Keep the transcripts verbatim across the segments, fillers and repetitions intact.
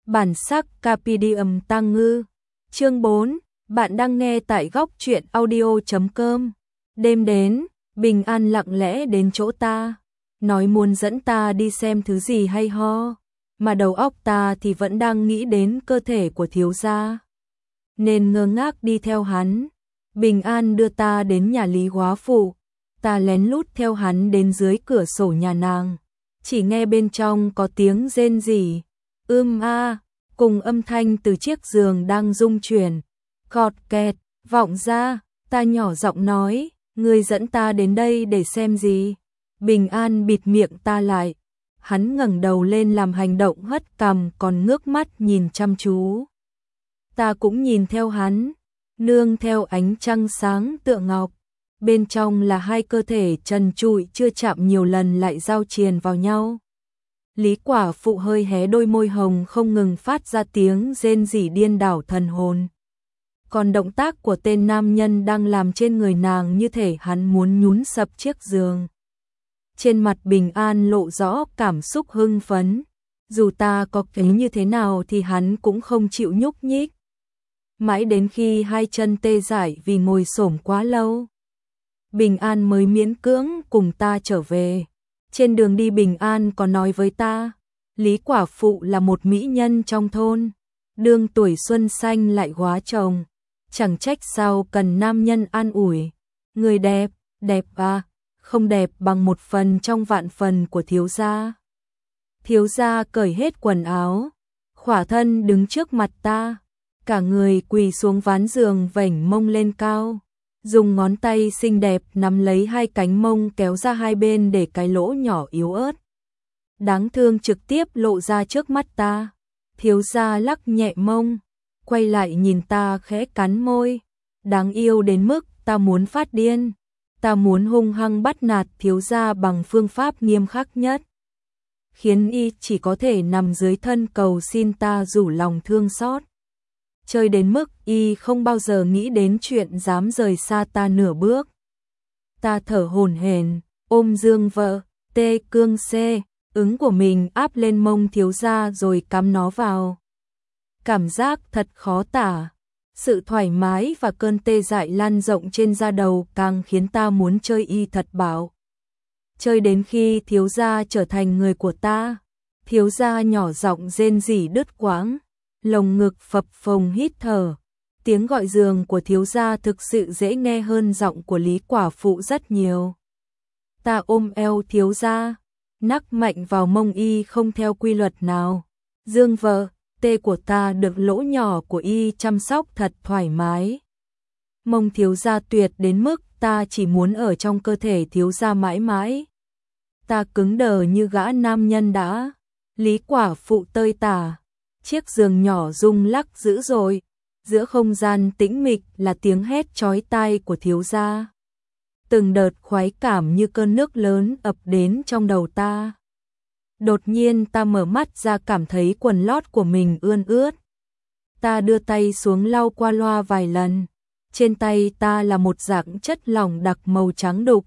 Bản sắc Carpe Diem Tăng Ngư. Chương bốn, bạn đang nghe tại góc truyện audio chấm com. Đêm đến, Bình An lặng lẽ đến chỗ ta, nói muốn dẫn ta đi xem thứ gì hay ho, mà đầu óc ta thì vẫn đang nghĩ đến cơ thể của thiếu gia, nên ngơ ngác đi theo hắn. Bình An đưa ta đến nhà Lý Góa Phụ, ta lén lút theo hắn đến dưới cửa sổ nhà nàng, chỉ nghe bên trong có tiếng rên rỉ, ưm a, cùng âm thanh từ chiếc giường đang rung chuyển, cọt kẹt, vọng ra. Ta nhỏ giọng nói, ngươi dẫn ta đến đây để xem gì? Bình An bịt miệng ta lại, hắn ngẩng đầu lên làm hành động hất cằm còn ngước mắt nhìn chăm chú. Ta cũng nhìn theo hắn, nương theo ánh trăng sáng tựa ngọc, bên trong là hai cơ thể trần trụi chưa chạm nhiều lần lại giao triền vào nhau. Lý Quả Phụ hơi hé đôi môi hồng không ngừng phát ra tiếng rên rỉ điên đảo thần hồn. Còn động tác của tên nam nhân đang làm trên người nàng như thể hắn muốn nhún sập chiếc giường. Trên mặt Bình An lộ rõ cảm xúc hưng phấn, dù ta có kính như thế nào thì hắn cũng không chịu nhúc nhích. Mãi đến khi hai chân tê dại vì ngồi xổm quá lâu, Bình An mới miễn cưỡng cùng ta trở về. Trên đường đi Bình An có nói với ta, Lý Quả Phụ là một mỹ nhân trong thôn, đương tuổi xuân xanh lại góa chồng, chẳng trách sao cần nam nhân an ủi. Người đẹp, đẹp à, không đẹp bằng một phần trong vạn phần của thiếu gia. Thiếu gia cởi hết quần áo, khỏa thân đứng trước mặt ta, cả người quỳ xuống ván giường vểnh mông lên cao, dùng ngón tay xinh đẹp nắm lấy hai cánh mông kéo ra hai bên để cái lỗ nhỏ yếu ớt đáng thương trực tiếp lộ ra trước mắt ta. Thiếu gia lắc nhẹ mông, quay lại nhìn ta khẽ cắn môi, đáng yêu đến mức ta muốn phát điên. Ta muốn hung hăng bắt nạt thiếu gia bằng phương pháp nghiêm khắc nhất, khiến y chỉ có thể nằm dưới thân cầu xin ta rủ lòng thương xót. Chơi đến mức y không bao giờ nghĩ đến chuyện dám rời xa ta nửa bước. Ta thở hổn hển, ôm dương vợ, tê cương xê, ứng của mình áp lên mông thiếu gia rồi cắm nó vào. Cảm giác thật khó tả, sự thoải mái và cơn tê dại lan rộng trên da đầu càng khiến ta muốn chơi y thật bảo. Chơi đến khi thiếu gia trở thành người của ta, thiếu gia nhỏ giọng rên rỉ đứt quãng, lồng ngực phập phồng hít thở. Tiếng gọi giường của thiếu gia thực sự dễ nghe hơn giọng của Lý Quả Phụ rất nhiều. Ta ôm eo thiếu gia, nắc mạnh vào mông y không theo quy luật nào. Dương vợ, tê của ta được lỗ nhỏ của y chăm sóc thật thoải mái. Mông thiếu gia tuyệt đến mức ta chỉ muốn ở trong cơ thể thiếu gia mãi mãi. Ta cứng đờ như gã nam nhân đã. Lý Quả Phụ tơi tả, chiếc giường nhỏ rung lắc dữ dội, giữa không gian tĩnh mịch là tiếng hét chói tai của thiếu gia. Từng đợt khoái cảm như cơn nước lớn ập đến trong đầu ta. Đột nhiên ta mở mắt ra cảm thấy quần lót của mình ươn ướt. Ta đưa tay xuống lau qua loa vài lần. Trên tay ta là một dạng chất lỏng đặc màu trắng đục.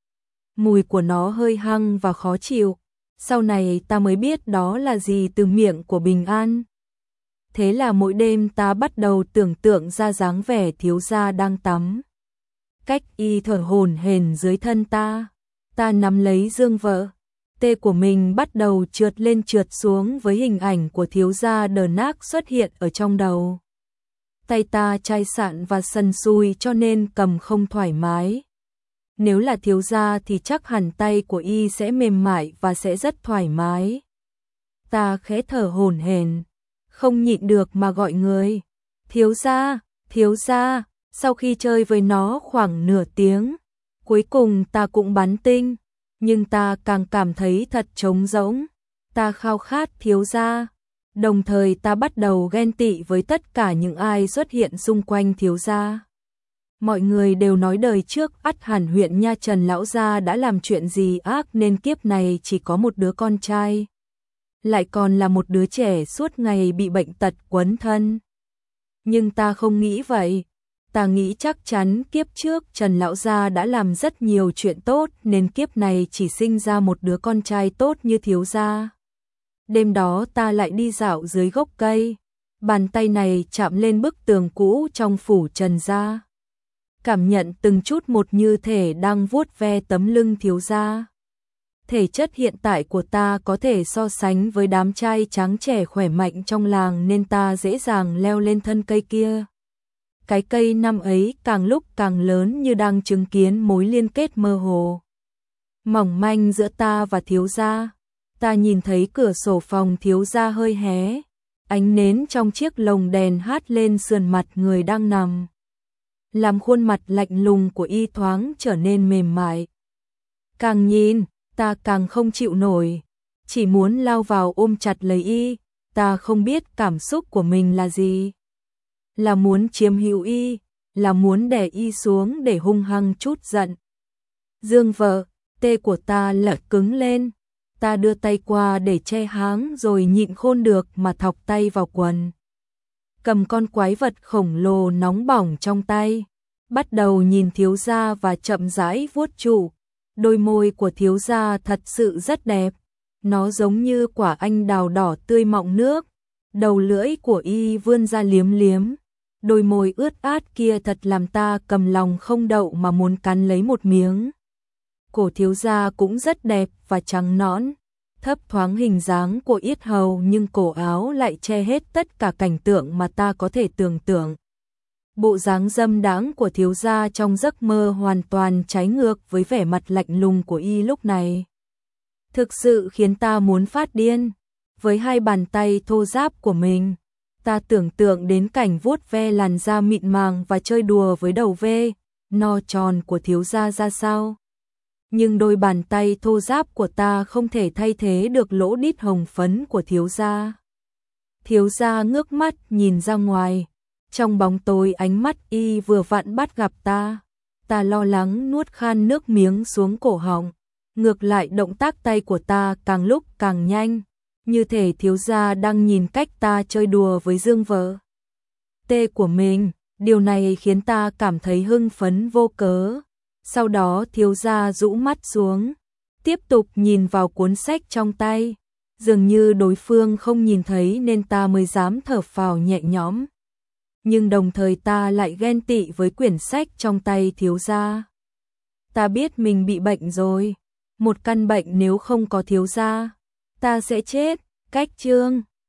Mùi của nó hơi hăng và khó chịu. Sau này ta mới biết đó là gì từ miệng của Bình An. Thế là mỗi đêm ta bắt đầu tưởng tượng ra dáng vẻ thiếu gia đang tắm. Cách y thở hổn hển dưới thân ta. Ta nắm lấy dương vợ, tê của mình bắt đầu trượt lên trượt xuống với hình ảnh của thiếu gia đờ nác xuất hiện ở trong đầu. Tay ta chai sạn và sần sùi cho nên cầm không thoải mái. Nếu là thiếu gia thì chắc hẳn tay của y sẽ mềm mại và sẽ rất thoải mái. Ta khẽ thở hổn hển, không nhịn được mà gọi người. Thiếu gia, thiếu gia. Sau khi chơi với nó khoảng nửa tiếng, cuối cùng ta cũng bắn tinh, nhưng ta càng cảm thấy thật trống rỗng. Ta khao khát thiếu gia, đồng thời ta bắt đầu ghen tị với tất cả những ai xuất hiện xung quanh thiếu gia. Mọi người đều nói đời trước ắt hẳn huyện Nha Trần lão gia đã làm chuyện gì ác nên kiếp này chỉ có một đứa con trai, lại còn là một đứa trẻ suốt ngày bị bệnh tật quấn thân. Nhưng ta không nghĩ vậy. Ta nghĩ chắc chắn kiếp trước Trần lão gia đã làm rất nhiều chuyện tốt nên kiếp này chỉ sinh ra một đứa con trai tốt như thiếu gia. Đêm đó ta lại đi dạo dưới gốc cây, bàn tay này chạm lên bức tường cũ trong phủ Trần gia. Cảm nhận từng chút một như thể đang vuốt ve tấm lưng thiếu gia. Thể chất hiện tại của ta có thể so sánh với đám trai tráng trẻ khỏe mạnh trong làng nên ta dễ dàng leo lên thân cây kia. Cái cây năm ấy càng lúc càng lớn như đang chứng kiến mối liên kết mơ hồ, mỏng manh giữa ta và thiếu gia. Ta nhìn thấy cửa sổ phòng thiếu gia hơi hé, ánh nến trong chiếc lồng đèn hát lên sườn mặt người đang nằm, làm khuôn mặt lạnh lùng của y thoáng trở nên mềm mại. Càng nhìn, ta càng không chịu nổi, chỉ muốn lao vào ôm chặt lấy y. Ta không biết cảm xúc của mình là gì. Là muốn chiếm hữu y, là muốn đè y xuống để hung hăng chút giận. Dương vợ, tê của ta lật cứng lên. Ta đưa tay qua để che háng rồi nhịn khôn được mà thọc tay vào quần. Cầm con quái vật khổng lồ nóng bỏng trong tay, bắt đầu nhìn thiếu gia và chậm rãi vuốt trụ. Đôi môi của thiếu gia thật sự rất đẹp, nó giống như quả anh đào đỏ tươi mọng nước. Đầu lưỡi của y vươn ra liếm liếm, đôi môi ướt át kia thật làm ta cầm lòng không đậu mà muốn cắn lấy một miếng. Cổ thiếu gia cũng rất đẹp và trắng nõn, thấp thoáng hình dáng của yết hầu nhưng cổ áo lại che hết tất cả cảnh tượng mà ta có thể tưởng tượng. Bộ dáng dâm đãng của thiếu gia trong giấc mơ hoàn toàn trái ngược với vẻ mặt lạnh lùng của y lúc này. Thực sự khiến ta muốn phát điên. Với hai bàn tay thô ráp của mình, ta tưởng tượng đến cảnh vuốt ve làn da mịn màng và chơi đùa với đầu ve no tròn của thiếu gia ra sao. Nhưng đôi bàn tay thô ráp của ta không thể thay thế được lỗ đít hồng phấn của thiếu gia. Thiếu gia ngước mắt nhìn ra ngoài, trong bóng tối ánh mắt y vừa vặn bắt gặp ta. Ta lo lắng nuốt khan nước miếng xuống cổ họng, ngược lại động tác tay của ta càng lúc càng nhanh, như thể thiếu gia đang nhìn cách ta chơi đùa với dương vợ tê của mình. Điều này khiến ta cảm thấy hưng phấn vô cớ. Sau đó thiếu gia rũ mắt xuống, tiếp tục nhìn vào cuốn sách trong tay. Dường như đối phương không nhìn thấy nên ta mới dám thở phào nhẹ nhõm. Nhưng đồng thời ta lại ghen tị với quyển sách trong tay thiếu gia. Ta biết mình bị bệnh rồi, một căn bệnh nếu không có thiếu gia, ta sẽ chết. Cách chương